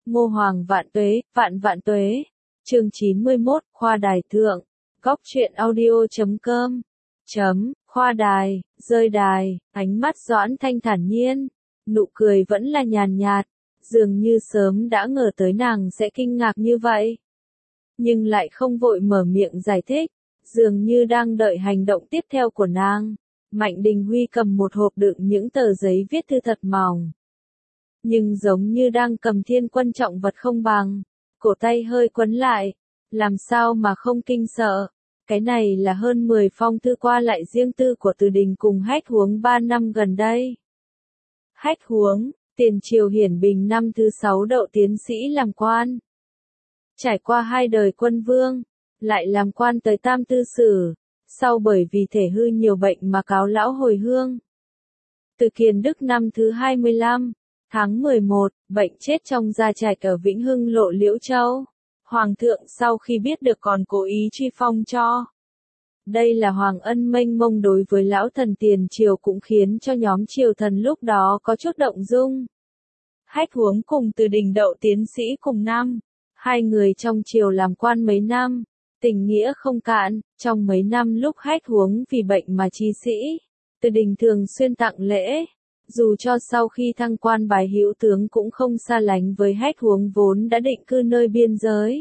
Ngô Hoàng vạn vạn tuế. Chương 91, Khoa Đài Thượng. Góc truyện audio.com. Khoa đài, rơi đài, ánh mắt Doãn Thanh thản nhiên, nụ cười vẫn là nhàn nhạt, dường như sớm đã ngờ tới nàng sẽ kinh ngạc như vậy. Nhưng lại không vội mở miệng giải thích, dường như đang đợi hành động tiếp theo của nàng. Mạnh Đình Huy cầm một hộp đựng những tờ giấy viết thư thật mỏng. Nhưng giống như đang cầm thiên quân trọng vật không bằng, cổ tay hơi quấn lại, làm sao mà không kinh sợ. Cái này là hơn 10 phong thư qua lại riêng tư của Từ Đình cùng Hách Huống 3 năm gần đây. Hách Huống, tiền triều Hiển Bình năm thứ 6 đậu tiến sĩ làm quan. Trải qua 2 đời quân vương, lại làm quan tới tam tư sử, sau bởi vì thể hư nhiều bệnh mà cáo lão hồi hương. Từ Kiền Đức năm thứ 25, tháng 11, bệnh chết trong gia trạch ở Vĩnh Hưng Lộ Liễu Châu. Hoàng thượng sau khi biết được còn cố ý truy phong cho. Đây là hoàng ân mênh mông đối với lão thần tiền triều cũng khiến cho nhóm triều thần lúc đó có chút động dung. Hách Huống cùng Từ Đình đậu tiến sĩ cùng năm. 2 người trong triều làm quan mấy năm, tình nghĩa không cạn. Trong mấy năm lúc Hách Huống vì bệnh mà chi sĩ, Từ Đình thường xuyên tặng lễ. Dù cho sau khi thăng quan bái hữu tướng cũng không xa lánh với Hách Huống vốn đã định cư nơi biên giới.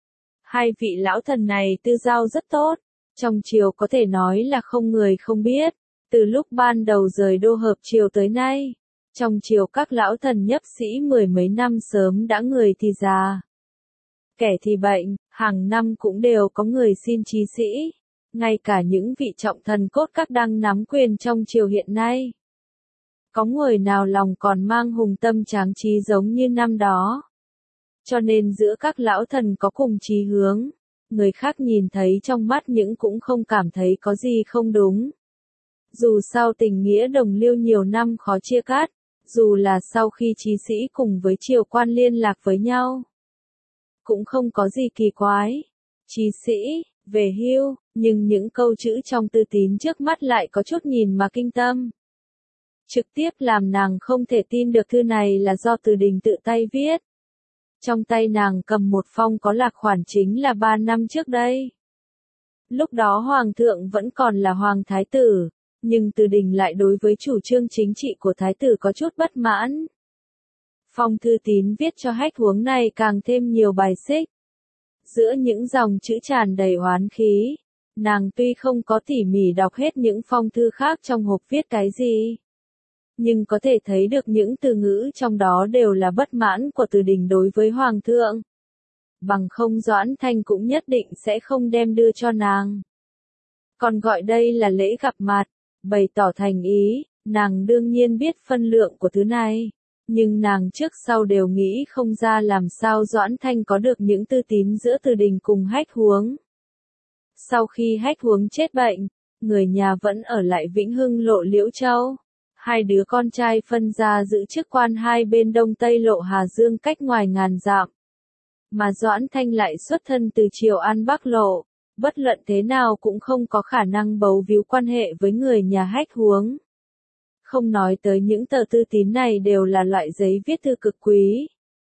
2 vị lão thần này tư giao rất tốt, trong triều có thể nói là không người không biết. Từ lúc ban đầu rời đô hợp triều tới nay, trong triều các lão thần nhấp sĩ 10 mấy năm sớm đã người thì già, kẻ thì bệnh, hàng năm cũng đều có người xin chí sĩ. Ngay cả những vị trọng thần cốt các đang nắm quyền trong triều hiện nay, có người nào lòng còn mang hùng tâm tráng trí giống như năm đó. Cho nên giữa các lão thần có cùng chí hướng, người khác nhìn thấy trong mắt những cũng không cảm thấy có gì không đúng. Dù sau tình nghĩa đồng liêu nhiều năm khó chia cắt, dù là sau khi chí sĩ cùng với triều quan liên lạc với nhau, cũng không có gì kỳ quái. Chí sĩ, về hưu, nhưng những câu chữ trong thư tín trước mắt lại có chút nhìn mà kinh tâm. Trực tiếp làm nàng không thể tin được thư này là do Từ Đình tự tay viết. Trong tay nàng cầm một phong có lạc khoản chính là 3 năm trước đây. Lúc đó Hoàng thượng vẫn còn là Hoàng Thái tử, nhưng Từ Đình lại đối với chủ trương chính trị của Thái tử có chút bất mãn. Phong thư tín viết cho Hách Huống này càng thêm nhiều bài xích. Giữa những dòng chữ tràn đầy oán khí, nàng tuy không có tỉ mỉ đọc hết những phong thư khác trong hộp viết cái gì, nhưng có thể thấy được những từ ngữ trong đó đều là bất mãn của Từ Đình đối với Hoàng thượng. Bằng không Doãn Thanh cũng nhất định sẽ không đem đưa cho nàng. Còn gọi đây là lễ gặp mặt, bày tỏ thành ý, nàng đương nhiên biết phân lượng của thứ này. Nhưng nàng trước sau đều nghĩ không ra làm sao Doãn Thanh có được những thư tín giữa Từ Đình cùng Hách Huống. Sau khi Hách Huống chết bệnh, người nhà vẫn ở lại Vĩnh Hưng Lộ Liễu Châu. 2 đứa con trai phân ra giữ chức quan hai bên đông tây lộ Hà Dương cách ngoài ngàn dặm. Mà Doãn Thanh lại xuất thân từ triều An Bắc Lộ, bất luận thế nào cũng không có khả năng bấu víu quan hệ với người nhà Hách Huống. Không nói tới những tờ thư tín này đều là loại giấy viết thư cực quý.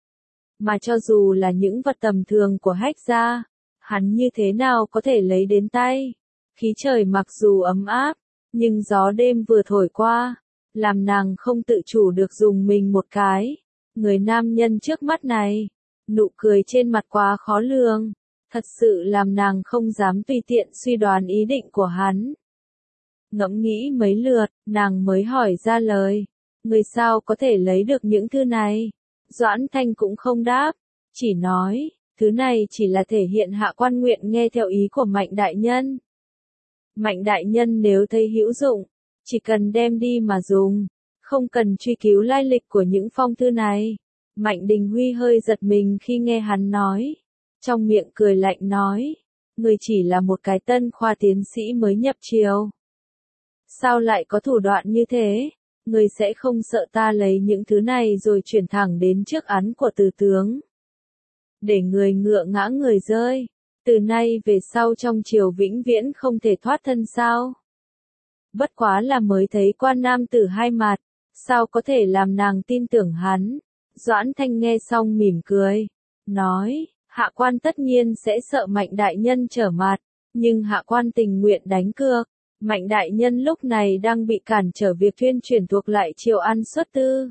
Mà cho dù là những vật tầm thường của Hách gia, hắn như thế nào có thể lấy đến tay. Khí trời mặc dù ấm áp, nhưng gió đêm vừa thổi qua, làm nàng không tự chủ được dùng mình một cái. Người nam nhân trước mắt này, nụ cười trên mặt quá khó lường, thật sự làm nàng không dám tùy tiện suy đoán ý định của hắn. Ngẫm nghĩ mấy lượt, nàng mới hỏi ra lời. Người sao có thể lấy được những thư này? Doãn Thanh cũng không đáp, chỉ nói, thứ này chỉ là thể hiện hạ quan nguyện nghe theo ý của Mạnh đại nhân. Mạnh đại nhân nếu thấy hữu dụng, chỉ cần đem đi mà dùng, không cần truy cứu lai lịch của những phong thư này. Mạnh Đình Huy hơi giật mình khi nghe hắn nói, trong miệng cười lạnh nói, người chỉ là một cái tân khoa tiến sĩ mới nhập triều. Sao lại có thủ đoạn như thế? Người sẽ không sợ ta lấy những thứ này rồi chuyển thẳng đến trước án của Từ tướng, để người ngựa ngã người rơi. Từ nay về sau trong triều vĩnh viễn không thể thoát thân sao? Bất quá là mới thấy quan nam tử hai mặt, sao có thể làm nàng tin tưởng hắn? Doãn Thanh nghe xong mỉm cười, nói, hạ quan tất nhiên sẽ sợ Mạnh đại nhân trở mặt, nhưng hạ quan tình nguyện đánh cược. Mạnh đại nhân lúc này đang bị cản trở việc tuyên truyền thuộc lại Triều An xuất tư.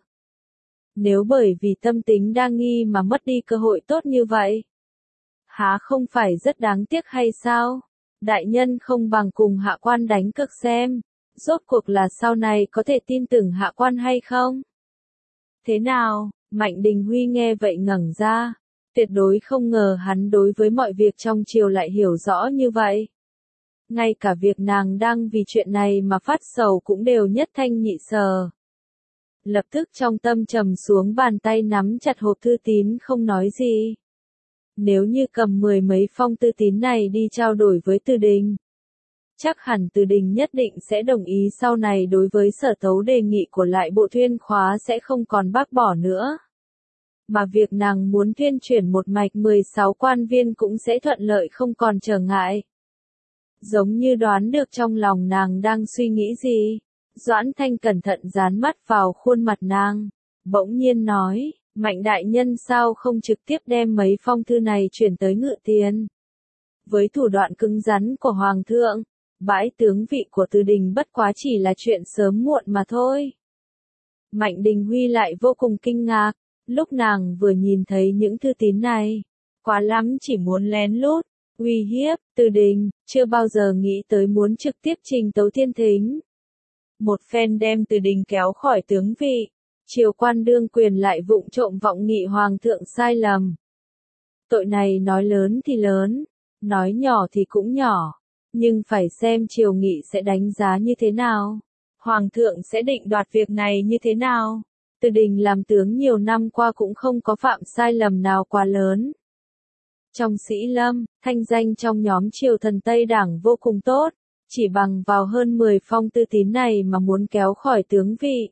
Nếu bởi vì tâm tính đa nghi mà mất đi cơ hội tốt như vậy, há không phải rất đáng tiếc hay sao? Đại nhân không bằng cùng hạ quan đánh cược xem, rốt cuộc là sau này có thể tin tưởng hạ quan hay không? Thế nào? Mạnh Đình Huy nghe vậy ngẩng ra, tuyệt đối không ngờ hắn đối với mọi việc trong triều lại hiểu rõ như vậy. Ngay cả việc nàng đang vì chuyện này mà phát sầu cũng đều nhất thanh nhị sở. Lập tức trong tâm trầm xuống, bàn tay nắm chặt hộp thư tín không nói gì. Nếu như cầm 10 mấy phong thư tín này đi trao đổi với Từ Đình, chắc hẳn Từ Đình nhất định sẽ đồng ý sau này đối với Sở Tấu đề nghị của lại bộ tuyên khóa sẽ không còn bác bỏ nữa. Mà việc nàng muốn tuyên chuyển một mạch 16 quan viên cũng sẽ thuận lợi không còn trở ngại. Giống như đoán được trong lòng nàng đang suy nghĩ gì, Doãn Thanh cẩn thận dán mắt vào khuôn mặt nàng, bỗng nhiên nói, Mạnh đại nhân sao không trực tiếp đem mấy phong thư này chuyển tới Ngự Tiền. Với thủ đoạn cứng rắn của Hoàng thượng, bãi tướng vị của Từ Đình bất quá chỉ là chuyện sớm muộn mà thôi. Mạnh Đình Huy lại vô cùng kinh ngạc, lúc nàng vừa nhìn thấy những thư tín này, quá lắm chỉ muốn lén lút, uy hiếp, Từ Đình, chưa bao giờ nghĩ tới muốn trực tiếp trình tấu thiên thính. Một phen đem Từ Đình kéo khỏi tướng vị, triều quan đương quyền lại vụng trộm vọng nghị Hoàng thượng sai lầm. Tội này nói lớn thì lớn, nói nhỏ thì cũng nhỏ, nhưng phải xem triều nghị sẽ đánh giá như thế nào. Hoàng thượng sẽ định đoạt việc này như thế nào. Từ Đình làm tướng nhiều năm qua cũng không có phạm sai lầm nào quá lớn. Trong sĩ lâm, thanh danh trong nhóm triều thần Tây Đảng vô cùng tốt, chỉ bằng vào hơn 10 phong thư tín này mà muốn kéo khỏi tướng vị.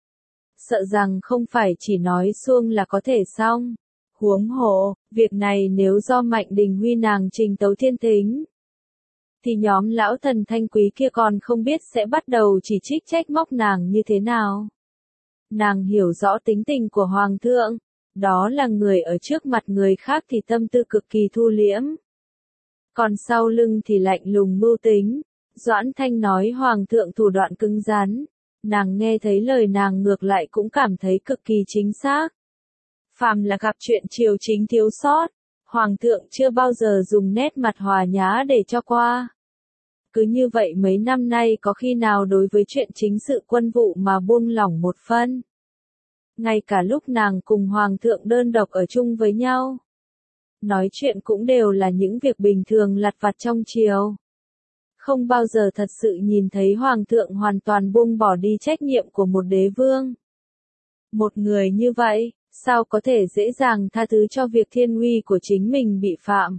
Sợ rằng không phải chỉ nói suông là có thể xong. Huống hồ, việc này nếu do Mạnh Đình Huy nàng trình tấu thiên thính, thì nhóm lão thần thanh quý kia còn không biết sẽ bắt đầu chỉ trích trách móc nàng như thế nào. Nàng hiểu rõ tính tình của Hoàng thượng, đó là người ở trước mặt người khác thì tâm tư cực kỳ thu liễm. Còn sau lưng thì lạnh lùng mưu tính. Doãn Thanh nói Hoàng thượng thủ đoạn cứng rắn, nàng nghe thấy lời nàng ngược lại cũng cảm thấy cực kỳ chính xác. Phàm là gặp chuyện triều chính thiếu sót, Hoàng thượng chưa bao giờ dùng nét mặt hòa nhã để cho qua. Cứ như vậy mấy năm nay có khi nào đối với chuyện chính sự quân vụ mà buông lỏng một phân. Ngay cả lúc nàng cùng Hoàng thượng đơn độc ở chung với nhau, nói chuyện cũng đều là những việc bình thường lặt vặt trong triều. Không bao giờ thật sự nhìn thấy Hoàng thượng hoàn toàn buông bỏ đi trách nhiệm của một đế vương. Một người như vậy, sao có thể dễ dàng tha thứ cho việc thiên uy của chính mình bị phạm.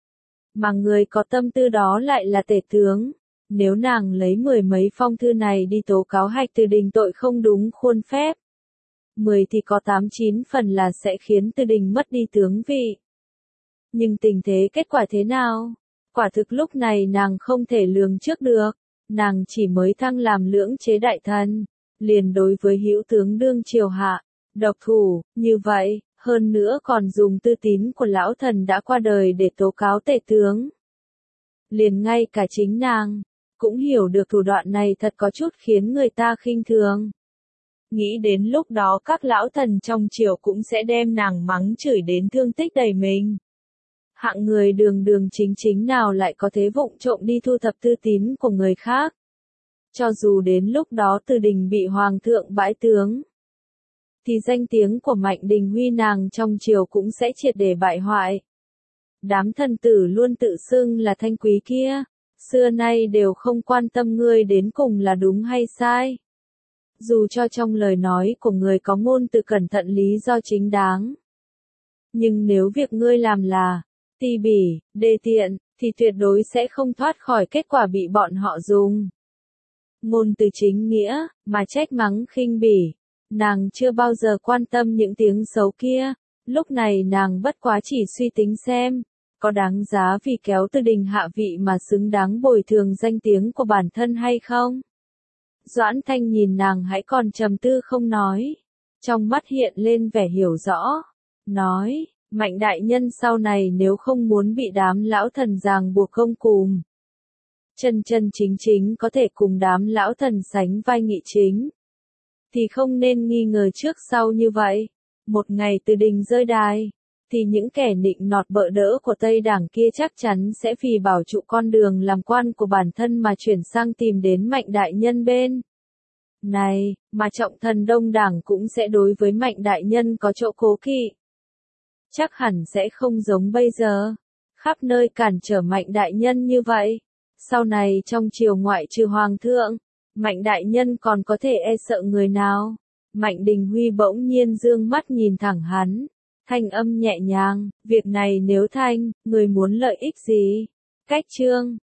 Mà người có tâm tư đó lại là tể tướng. Nếu nàng lấy 10 mấy phong thư này đi tố cáo Hạch Từ Đình tội không đúng khuôn phép, 10 thì có 8-9 phần là sẽ khiến Từ Đình mất đi tướng vị. Nhưng tình thế kết quả thế nào? Quả thực lúc này nàng không thể lường trước được, nàng chỉ mới thăng làm lưỡng chế đại thần, liền đối với hữu tướng đương triều hạ, độc thủ, như vậy, hơn nữa còn dùng thư tín của lão thần đã qua đời để tố cáo tể tướng. Liền ngay cả chính nàng, cũng hiểu được thủ đoạn này thật có chút khiến người ta khinh thường. Nghĩ đến lúc đó các lão thần trong triều cũng sẽ đem nàng mắng chửi đến thương tích đầy mình. Hạng người đường đường chính chính nào lại có thế vụng trộm đi thu thập thư tín của người khác. Cho dù đến lúc đó Từ Đình bị Hoàng thượng bãi tướng, thì danh tiếng của Mạnh Đình Huy nàng trong triều cũng sẽ triệt để bại hoại. Đám thần tử luôn tự xưng là thanh quý kia, xưa nay đều không quan tâm ngươi đến cùng là đúng hay sai. Dù cho trong lời nói của người có ngôn từ cẩn thận lý do chính đáng. Nhưng nếu việc ngươi làm là ti bỉ, đê tiện, thì tuyệt đối sẽ không thoát khỏi kết quả bị bọn họ dùng ngôn từ chính nghĩa, mà trách mắng khinh bỉ. Nàng chưa bao giờ quan tâm những tiếng xấu kia, lúc này nàng bất quá chỉ suy tính xem, có đáng giá vì kéo Từ Đình hạ vị mà xứng đáng bồi thường danh tiếng của bản thân hay không? Doãn Thanh nhìn nàng hãy còn trầm tư không nói. trong mắt hiện lên vẻ hiểu rõ, nói, Mạnh đại nhân sau này nếu không muốn bị đám lão thần ràng buộc không cùng. Chân chân chính chính có thể cùng đám lão thần sánh vai nghị chính. Thì không nên nghi ngờ trước sau như vậy. Một ngày từ đình rơi đài, thì những kẻ nịnh nọt bợ đỡ của Tây Đảng kia chắc chắn sẽ vì bảo trụ con đường làm quan của bản thân mà chuyển sang tìm đến Mạnh đại nhân bên này, mà trọng thần Đông Đảng cũng sẽ đối với Mạnh đại nhân có chỗ cố kỵ. Chắc hẳn sẽ không giống bây giờ, khắp nơi cản trở Mạnh đại nhân như vậy. Sau này trong triều ngoại trừ hoàng thượng, Mạnh đại nhân còn có thể e sợ người nào? Mạnh Đình Huy bỗng nhiên dương mắt nhìn thẳng hắn, thanh âm nhẹ nhàng, việc này nếu người muốn lợi ích gì? Cách chương